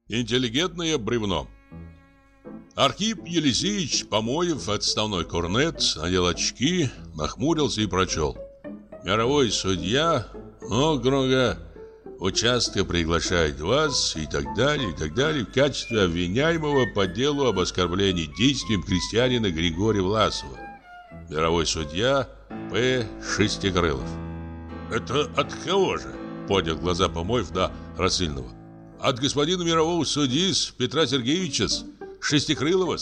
Интеллигентное бревно. Архип Елисеевич Помоев, отставной корнет, надел очки, нахмурился и прочел: «Мировой судья округа участка приглашает вас» и так далее, в качестве обвиняемого по делу об оскорблении действием крестьянина Григория Власова. Мировой судья П. Шестикрылов. «Это от кого же?» — поднял глаза Помоев на Рассыльного. «От господина мирового судьи Петра Сергеевича Шестикрылова».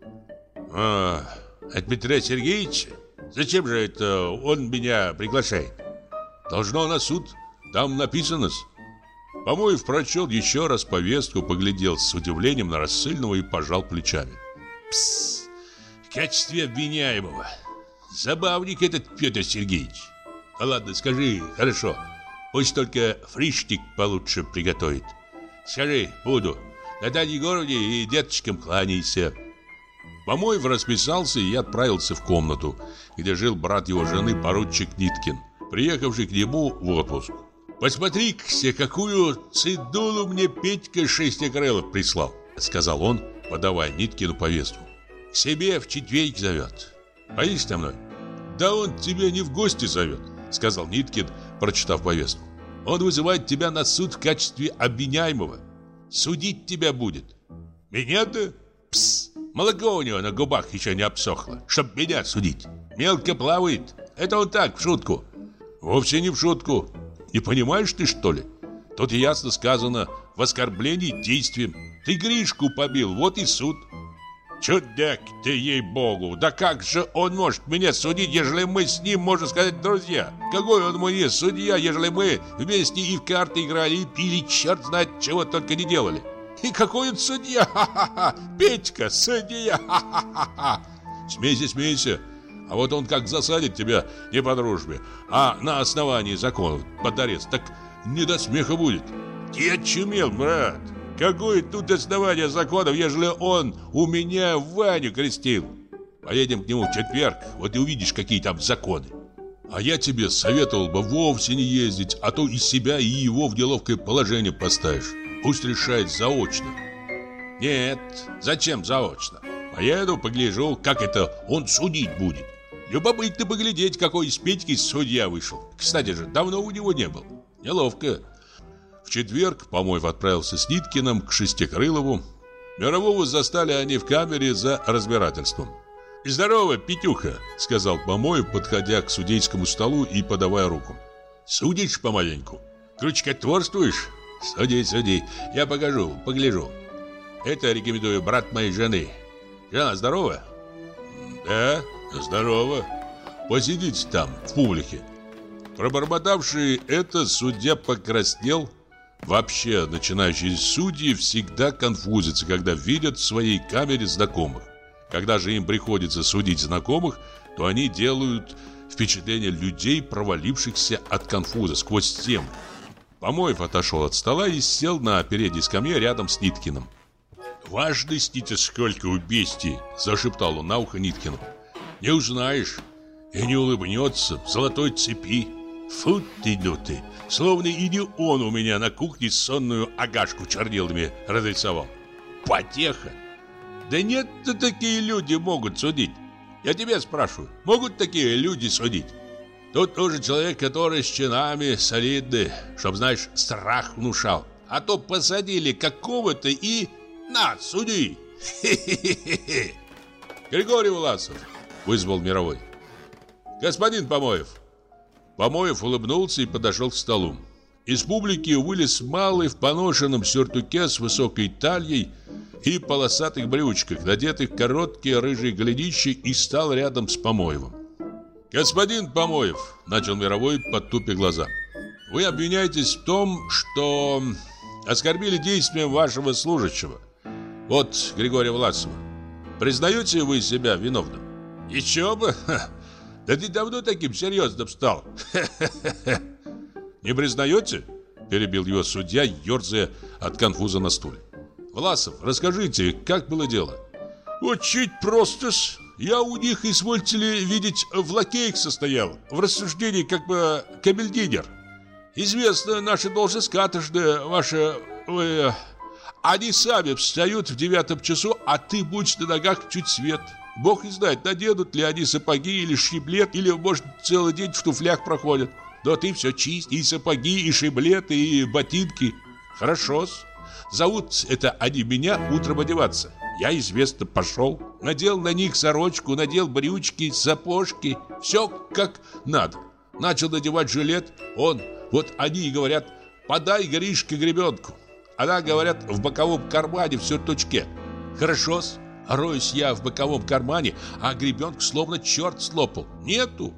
От Петра Сергеевича? Зачем же это он меня приглашает?» «Должно на суд, там написано-с». Помоев прочел еще раз повестку, поглядел с удивлением на Рассыльного и пожал плечами. «Псс, в качестве обвиняемого. Забавник этот Петр Сергеевич. Ладно, скажи, хорошо, пусть только фриштик получше приготовит. Скажи, буду. Наталье Егоровне и деточкам кланяйся». Помоев расписался и отправился в комнату, где жил брат его жены, поручик Ниткин, приехавший к нему в отпуск. «Посмотри-ка, какую цидулу мне Петька Шестикрылов прислал», — сказал он, подавая Ниткину повестку. «К себе в четверг зовет. Поедешь со мной?» «Да он тебя не в гости зовет», — сказал Ниткин, прочитав повестку. «Он вызывает тебя на суд в качестве обвиняемого. Судить тебя будет». «Меня-то? Пс, молоко у него на губах еще не обсохло, чтоб меня судить. Мелко плавает. Это он так, в шутку». «Вовсе не в шутку. Не понимаешь ты, что ли? Тут ясно сказано в оскорблении действием. Ты Гришку побил, вот и суд». «Чудак ты, ей-богу! Да как же он может меня судить, ежели мы с ним, можно сказать, друзья? Какой он мне судья, ежели мы вместе и в карты играли, и пили, черт знает, чего только не делали? И какой он судья? Ха-ха-ха! Петька, судья! Ха-ха-ха!» «Смейся, смейся! А вот он как засадит тебя не по дружбе, а на основании закона под арест, так не до смеха будет». «Ты очумел, брат! Какое тут основание законов, ежели он у меня Ваню крестил?» «Поедем к нему в четверг, вот и увидишь, какие там законы». «А я тебе советовал бы вовсе не ездить, а то и себя, и его в неловкое положение поставишь. Пусть решает заочно». «Нет, зачем заочно? Поеду, погляжу, как это он судить будет. Любопытно поглядеть, какой из Петьки судья вышел. Кстати же, давно у него не был. Неловко». В четверг Помоев отправился с Ниткиным к Шестикрылову. Мирового застали они в камере за разбирательством. «Здорово, Петюха», — сказал Помоев, подходя к судейскому столу и подавая руку. «Судишь помаленьку? Крючкотворствуешь? Суди, суди, я погляжу. Это рекомендую брат моей жены. Жена здорова?» «Да, здорово. Посидите там, в публике». Пробормотавший это, судья покраснел. Вообще, начинающие судьи всегда конфузятся, когда видят в своей камере знакомых. Когда же им приходится судить знакомых, то они делают впечатление людей, провалившихся от конфуза сквозь тему. Помоев отошел от стола и сел на передней скамье рядом с Ниткиным. «Важности-то сколько у бестии!» – зашептал он на ухо Ниткину. «Не узнаешь, и не улыбнется в золотой цепи. Фу ты, ну ты! Словно и не он у меня на кухне сонную агашку чернилами разрисовал. Потеха! Да нет-то такие люди могут судить. Я тебя спрашиваю, могут такие люди судить? Тут нужен человек, который с чинами солидный, чтоб, знаешь, страх внушал. А то посадили какого-то и... На, суди! Хе-хе-хе-хе! Григорий Власов!» — вызвал Мировой. «Господин Помоев!» Помоев улыбнулся и подошел к столу. Из публики вылез малый в поношенном сюртуке с высокой талией и полосатых брючках, надетых короткие рыжие голенищи, и стал рядом с Помоевым. «Господин Помоев!» — начал Мировой, подтупя глаза. «Вы обвиняетесь в том, что оскорбили действием вашего служащего. Вот Григория Власова. Признаете вы себя виновным?» «Еще бы! Да ты давно таким серьезным стал!» «Не признаете?» – перебил его судья, ерзая от конфуза на стуле. «Власов, расскажите, как было дело?» «Очень просто-с. Я у них, извольте ли видеть, в лакеях состоял, в рассуждении как бы камельдинер. Известна наша должность каторжная, ваша... Они сами встают в 9 часу, а ты будь на ногах чуть свет. Бог не знает, наденут ли они сапоги или шиблет, или, может, целый день в туфлях проходят. Но ты все чист, и сапоги, и шиблеты, и ботинки. Хорошо-с. Зовут это они меня утром одеваться. Я, известно, пошел. Надел на них сорочку, надел брючки, сапожки. Все как надо. Начал надевать жилет. Вот они и говорят: подай, Гришка, гребенку. Она, говорят, в боковом кармане в сюртучке. Хорошо-с. Роюсь я в боковом кармане, а гребенку словно черт слопал. Нету.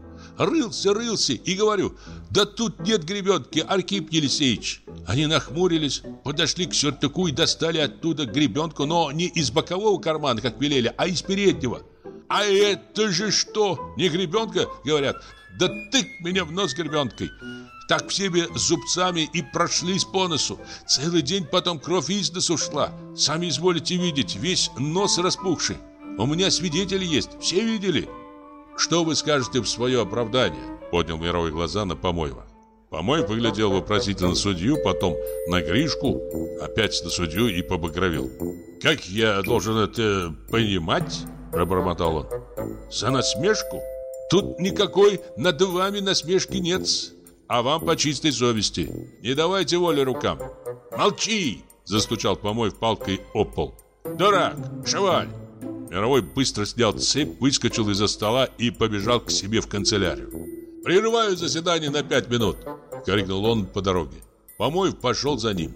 Рылся и говорю: да тут нет гребенки, Архип Елисеевич. Они нахмурились, подошли к сюртуку и достали оттуда гребенку, но не из бокового кармана, как велели, а из переднего. А это же что? Не гребенка, говорят. Да тык меня в нос гребенкой. Так всеми зубцами и прошлись по носу. Целый день потом кровь из носу шла. Сами изволите видеть, весь нос распухший. У меня свидетели есть, все видели. Что вы скажете в свое оправдание? Поднял Мировой глаза на Помоева. Помоев поглядел вопросительно на судью, потом на Гришку, опять на судью и побагровел. Как я должен это понимать? Пробормотал он. За насмешку? Тут никакой над вами насмешки нет. А вам по чистой совести. Не давайте воли рукам. Молчи! Застучал Помоев палкой об пол. Дурак! Шеваль! Мировой быстро снял цепь, выскочил из-за стола и побежал к себе в канцелярию. «Прерываю заседание на 5 минут!» — крикнул он по дороге. Помоев пошел за ним.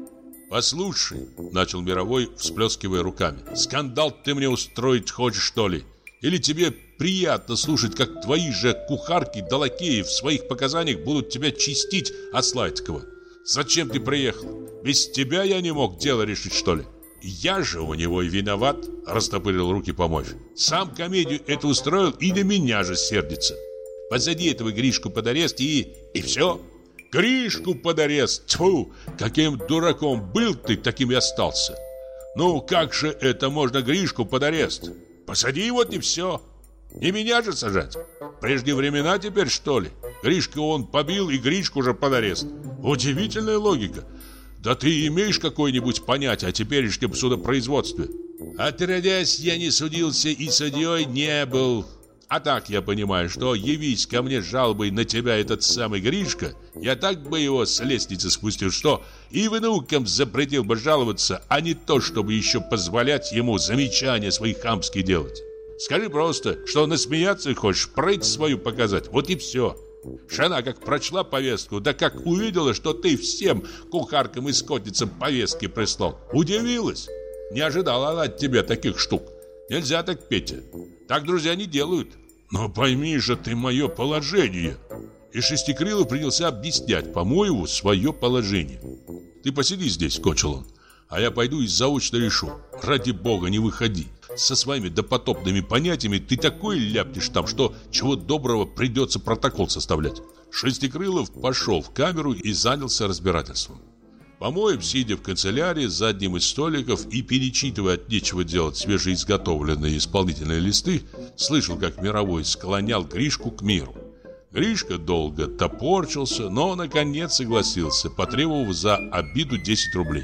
«Послушай!» — начал Мировой, всплескивая руками. «Скандал ты мне устроить хочешь, что ли? Или тебе приятно слушать, как твои же кухарки да лакеи в своих показаниях будут тебя чистить от Слайцкого? Зачем ты приехал? Без тебя я не мог дело решить, что ли? Я же у него и виноват», — растопырил руки Помоев. «Сам комедию это устроил и на меня же сердится. Посади этого Гришку под арест и все. Гришку под арест! Тьфу! Каким дураком был ты, таким и остался. Ну, как же это можно Гришку под арест? Посади, вот и все. Не меня же сажать. Прежние времена теперь, что ли? Гришка он побил, и Гришку же под арест. Удивительная логика. Да ты имеешь какое-нибудь понятие о теперешнем судопроизводстве? Отродясь, я не судился и судьей не был. А так я понимаю, что явись ко мне с жалобой на тебя этот самый Гришка, я так бы его с лестницы спустил, что и внукам запретил бы жаловаться, а не то, чтобы еще позволять ему замечания свои хамские делать. Скажи просто, что насмеяться хочешь, прыть свою показать, вот и все. Жена как прочла повестку, да как увидела, что ты всем кухаркам и скотницам повестки прислал, удивилась. Не ожидала она от тебя таких штук. Нельзя так, Петя. Так друзья не делают. Но пойми же ты мое положение. И Шестикрылов принялся объяснять Помоеву свое положение. Ты посиди здесь, кончил он, а я пойду и заочно решу. Ради бога, не выходи. Со своими допотопными понятиями ты такое ляпнешь там, что чего доброго придется протокол составлять. Шестикрылов пошел в камеру и занялся разбирательством. Помоев, сидя в канцелярии за одним из столиков и перечитывая от нечего делать свежеизготовленные исполнительные листы, слышал, как Мировой склонял Гришку к миру. Гришка долго топорчился, но наконец согласился, потребовав за обиду 10 рублей.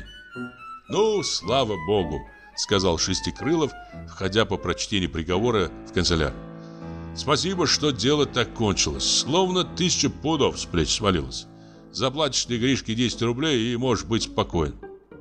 «Ну, слава богу», — сказал Шестикрылов, входя по прочтении приговора в канцелярию. «Спасибо, что дело так кончилось, словно 1000 пудов с плеч свалилось. Заплатишь ты Гришке 10 рублей и можешь быть спокоен».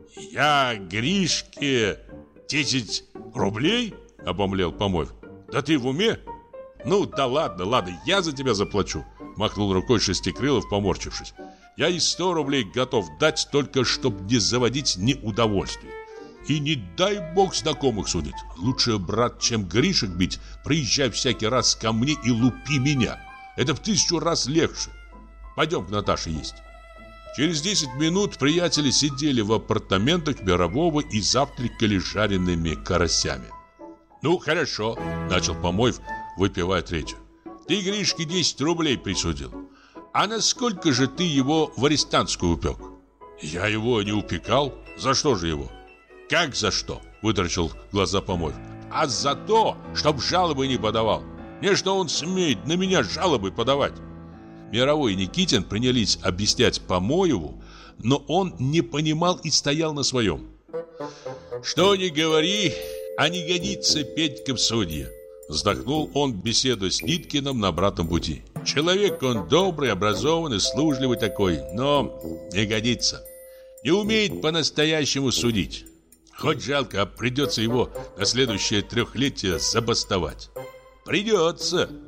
«Я Гришке 10 рублей?» — обомлел Помоев. «Да ты в уме?» «Ну да ладно, я за тебя заплачу», — махнул рукой Шестикрылов, поморщившись. «Я и 100 рублей готов дать, только чтобы не заводить неудовольствие. И не дай бог знакомых судить. Лучше, брат, чем Гришек бить, приезжай всякий раз ко мне и лупи меня. Это в 1000 раз легче. Пойдем к Наташе есть». Через 10 минут приятели сидели в апартаментах Мирового и завтракали жареными карасями. «Ну, хорошо», — начал Помоев, выпивая третью. «Ты Гришке 10 рублей присудил. А насколько же ты его в арестантскую упек?» «Я его не упекал. За что же его?» «Как за что?» — вытаращил глаза Помоев. «А за то, чтоб жалобы не подавал. Не что он смеет на меня жалобы подавать». Мировой и Никитин принялись объяснять Помоеву, но он не понимал и стоял на своем. Что ни говори, а не годится Петька в судьи. Вздохнул он, беседуя с Ниткиным на обратном пути. Человек он добрый, образованный, служливый такой, но не годится. Не умеет по-настоящему судить. Хоть жалко, а придется его на следующее трехлетие забастовать. Придется.